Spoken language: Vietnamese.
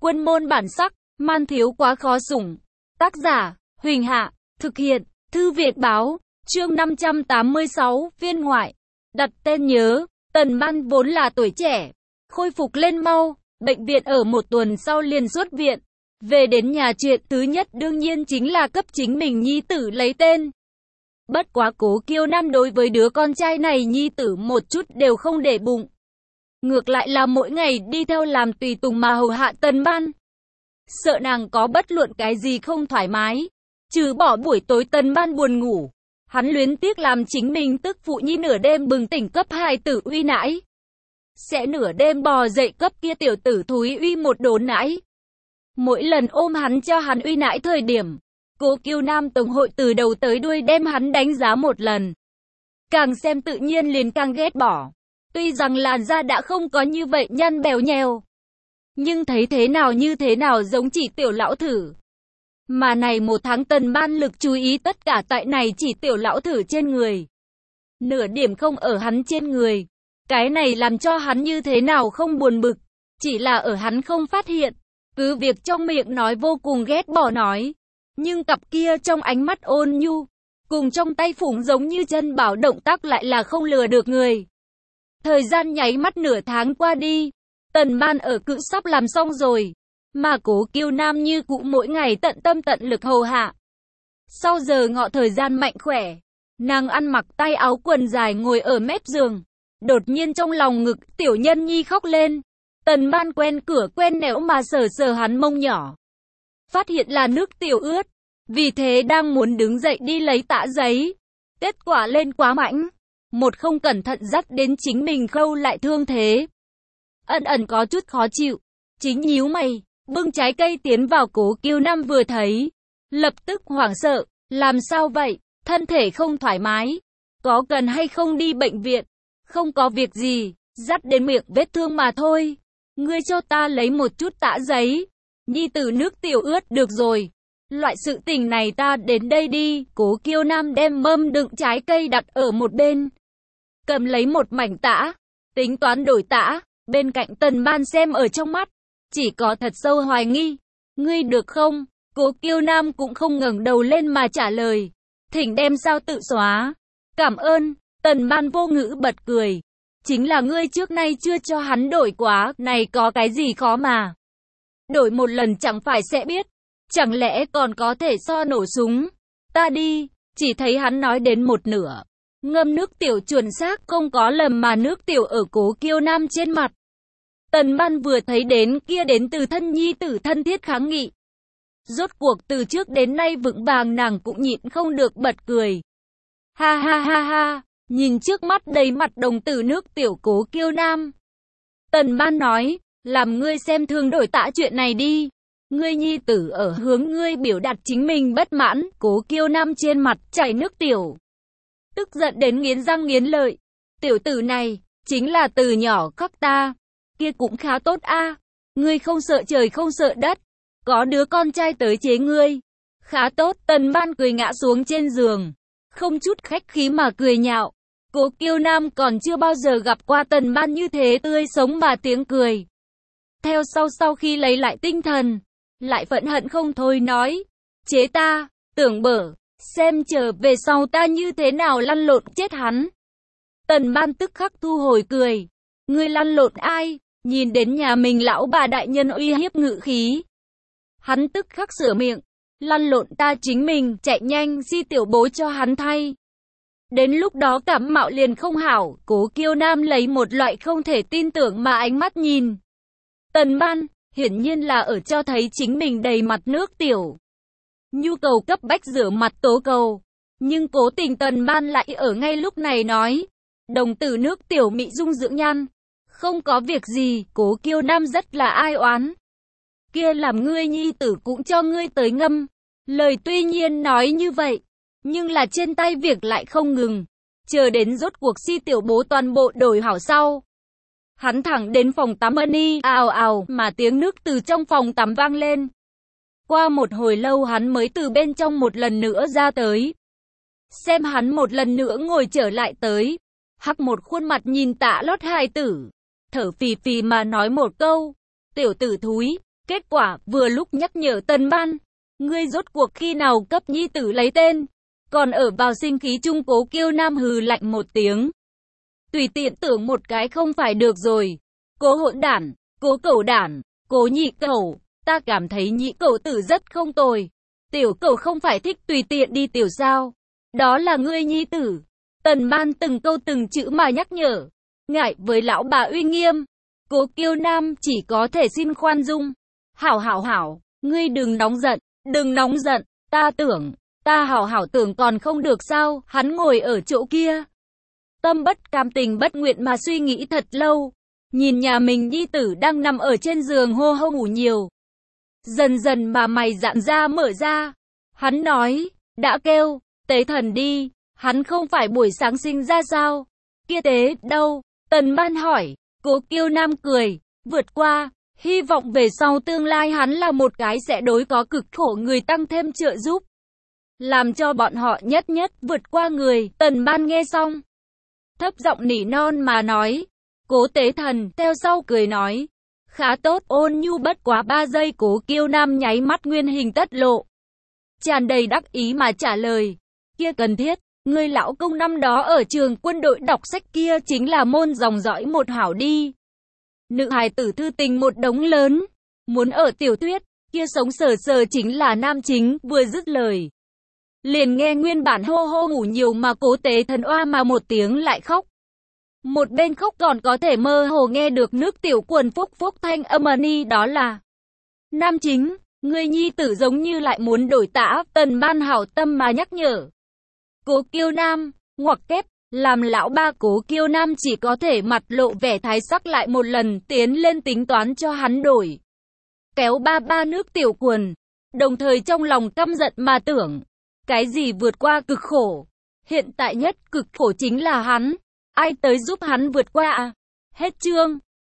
Quân môn bản sắc, man thiếu quá khó sủng. Tác giả, Huỳnh Hạ, thực hiện, Thư Việt Báo, chương 586, viên ngoại. Đặt tên nhớ, Tần Ban vốn là tuổi trẻ, khôi phục lên mau, bệnh viện ở một tuần sau liền xuất viện. Về đến nhà chuyện thứ nhất đương nhiên chính là cấp chính mình nhi tử lấy tên. Bất quá Cố Kiêu Nam đối với đứa con trai này nhi tử một chút đều không để bụng. Ngược lại là mỗi ngày đi theo làm tùy tùng mà hầu hạ Tần Ban. Sợ nàng có bất luận cái gì không thoải mái. Trừ bỏ buổi tối Tần Ban buồn ngủ, hắn luyến tiếc làm chính mình tức phụ nhi nửa đêm bừng tỉnh cấp hài tử uy nãi. Sẽ nửa đêm bò dậy cấp kia tiểu tử thúi uy một đốn nãi. Mỗi lần ôm hắn cho hắn uy nãi thời điểm, Cố Kiêu Nam tổng hội từ đầu tới đuôi đem hắn đánh giá một lần. Càng xem tự nhiên liền càng ghét bỏ. Tuy rằng làn da đã không có như vậy nhăn bèo nhèo, nhưng thấy thế nào như thế nào giống chỉ tiểu lão thử. Mà này một tháng Tần Ban lực chú ý tất cả tại này chỉ tiểu lão thử trên người. Nửa điểm không ở hắn trên người. Cái này làm cho hắn như thế nào không buồn bực. Chỉ là ở hắn không phát hiện. Cứ việc trong miệng nói vô cùng ghét bỏ nói. Nhưng cặp kia trong ánh mắt ôn nhu, cùng trong tay phủng giống như chân bảo động tác lại là không lừa được người. Thời gian nháy mắt nửa tháng qua đi. Tần Ban ở cữ sắp làm xong rồi. Mà Cố Kiêu Nam như cũ mỗi ngày tận tâm tận lực hầu hạ. Sau giờ ngọ thời gian mạnh khỏe, nàng ăn mặc tay áo quần dài ngồi ở mép giường. Đột nhiên trong lòng ngực tiểu nhân nhi khóc lên. Tần Ban quen cửa quen nẻo mà sờ sờ hắn mông nhỏ. Phát hiện là nước tiểu ướt. Vì thế đang muốn đứng dậy đi lấy tã giấy. Kết quả lên quá mạnh. Một không cẩn thận dắt đến chính mình khâu lại thương thế. Ẩn ẩn có chút khó chịu. Chính nhíu mày, bưng trái cây tiến vào. Cố Kiêu Nam vừa thấy, lập tức hoảng sợ. Làm sao vậy? Thân thể không thoải mái. Có cần hay không đi bệnh viện? Không có việc gì, dắt đến miệng vết thương mà thôi. Ngươi cho ta lấy một chút tã giấy. Nhi tử nước tiểu ướt được rồi. Loại sự tình này ta đến đây đi. Cố Kiêu Nam đem mâm đựng trái cây đặt ở một bên. Cầm lấy một mảnh tã. Tính toán đổi tã. Bên cạnh Tần Ban xem ở trong mắt. Chỉ có thật sâu hoài nghi. Ngươi được không? Cố Kiêu Nam cũng không ngẩng đầu lên mà trả lời. Thỉnh đem sao tự xóa. Cảm ơn. Tần Ban vô ngữ bật cười. Chính là ngươi trước nay chưa cho hắn đổi quá. Này có cái gì khó mà. Đổi một lần chẳng phải sẽ biết. Chẳng lẽ còn có thể so nổ súng. Ta đi. Chỉ thấy hắn nói đến một nửa. Ngâm nước tiểu chuẩn xác không có lầm mà nước tiểu ở Cố Kiêu Nam trên mặt. Tần Ban vừa thấy đến kia đến từ thân nhi tử thân thiết kháng nghị. Rốt cuộc từ trước đến nay vững vàng nàng cũng nhịn không được bật cười. Ha ha ha ha, nhìn trước mắt đầy mặt đồng tử nước tiểu Cố Kiêu Nam. Tần Ban nói, làm ngươi xem thường đổi tã chuyện này đi. Ngươi nhi tử ở hướng ngươi biểu đạt chính mình bất mãn. Cố Kiêu Nam trên mặt chảy nước tiểu. Tức giận đến nghiến răng nghiến lợi. Tiểu tử này, chính là từ nhỏ khắc ta. Kia cũng khá tốt a. Ngươi không sợ trời không sợ đất. Có đứa con trai tới chế ngươi. Khá tốt. Tần Ban cười ngã xuống trên giường. Không chút khách khí mà cười nhạo. Cố Kiêu Nam còn chưa bao giờ gặp qua Tần Ban như thế tươi sống mà tiếng cười. Theo sau khi lấy lại tinh thần, lại phẫn hận không thôi nói. Chế ta, tưởng bở, xem chờ về sau ta như thế nào lăn lộn chết hắn. Tần Ban tức khắc thu hồi cười. Ngươi lăn lộn ai? Nhìn đến nhà mình lão bà đại nhân uy hiếp ngự khí. Hắn tức khắc sửa miệng. Lăn lộn ta chính mình, chạy nhanh di tiểu bối cho hắn thay. Đến lúc đó cảm mạo liền không hảo. Cố Kiêu Nam lấy một loại không thể tin tưởng mà ánh mắt nhìn. Tần Ban, hiển nhiên là ở cho thấy chính mình đầy mặt nước tiểu. Nhu cầu cấp bách rửa mặt tố cầu. Nhưng cố tình Tần Ban lại ở ngay lúc này nói. Đồng tử nước tiểu mị dung dưỡng nhan. Không có việc gì. Cố Kiêu Nam rất là ai oán. Kia làm ngươi nhi tử cũng cho ngươi tới ngâm. Lời tuy nhiên nói như vậy, nhưng là trên tay việc lại không ngừng. Chờ đến rốt cuộc si tiểu bố toàn bộ đổi hảo sau. Hắn thẳng đến phòng tắm ân ào ào mà tiếng nước từ trong phòng tắm vang lên. Qua một hồi lâu hắn mới từ bên trong một lần nữa ra tới. Xem hắn một lần nữa ngồi trở lại tới. Hắc một khuôn mặt nhìn Tạ Lót hài tử. Thở phì phì mà nói một câu. Tiểu tử thúi, Kết quả, vừa lúc nhắc nhở Tần Ban, ngươi rốt cuộc khi nào cấp nhi tử lấy tên, còn ở vào sinh khí chung. Cố Kiêu Nam hừ lạnh một tiếng. Tùy tiện tưởng một cái không phải được rồi. Cố hỗn đản, cố cẩu đản, cố nhị cẩu, ta cảm thấy nhị cẩu tử rất không tồi. Tiểu cẩu không phải thích tùy tiện đi tiểu sao? Đó là ngươi nhi tử. Tần Ban từng câu từng chữ mà nhắc nhở. Ngại với lão bà uy nghiêm, Cố Kiêu Nam chỉ có thể xin khoan dung. Hảo, ngươi đừng nóng giận, đừng nóng giận, ta hảo tưởng còn không được sao? Hắn ngồi ở chỗ kia, tâm bất cam tình bất nguyện mà suy nghĩ thật lâu, nhìn nhà mình nhi tử đang nằm ở trên giường hô hô ngủ nhiều. Dần dần mà mày dạn ra mở ra, hắn nói, đã kêu, tế thần đi, hắn không phải buổi sáng sinh ra sao? Kia tế đâu? Tần Ban hỏi. Cố Kiêu Nam cười, vượt qua, hy vọng về sau tương lai hắn là một cái sẽ đối có cực khổ người tăng thêm trợ giúp, làm cho bọn họ nhất vượt qua người. Tần Ban nghe xong, thấp giọng nỉ non mà nói, Cố tế thần, theo sau cười nói, khá tốt, ôn nhu bất quá 3 giây. Cố Kiêu Nam nháy mắt nguyên hình tất lộ, tràn đầy đắc ý mà trả lời, kia cần thiết, người lão công năm đó ở trường quân đội đọc sách kia chính là môn dòng dõi một hảo đi. Nữ hài tử thư tình một đống lớn, muốn ở tiểu thuyết, kia sống sờ sờ chính là nam chính. Vừa dứt lời, liền nghe nguyên bản hô hô ngủ nhiều mà Cố tế thần oa mà một tiếng lại khóc. Một bên khóc còn có thể mơ hồ nghe được nước tiểu quần phúc thanh âm ni, đó là nam chính, người nhi tử giống như lại muốn đổi tã. Tần Ban hảo tâm mà nhắc nhở. Cố Kiêu Nam, ngoặc kép, làm lão ba Cố Kiêu Nam chỉ có thể mặt lộ vẻ thái sắc lại một lần tiến lên tính toán cho hắn đổi. Kéo ba nước tiểu quần, đồng thời trong lòng căm giận mà tưởng, cái gì vượt qua cực khổ, hiện tại nhất cực khổ chính là hắn, ai tới giúp hắn vượt qua à? Hết chương.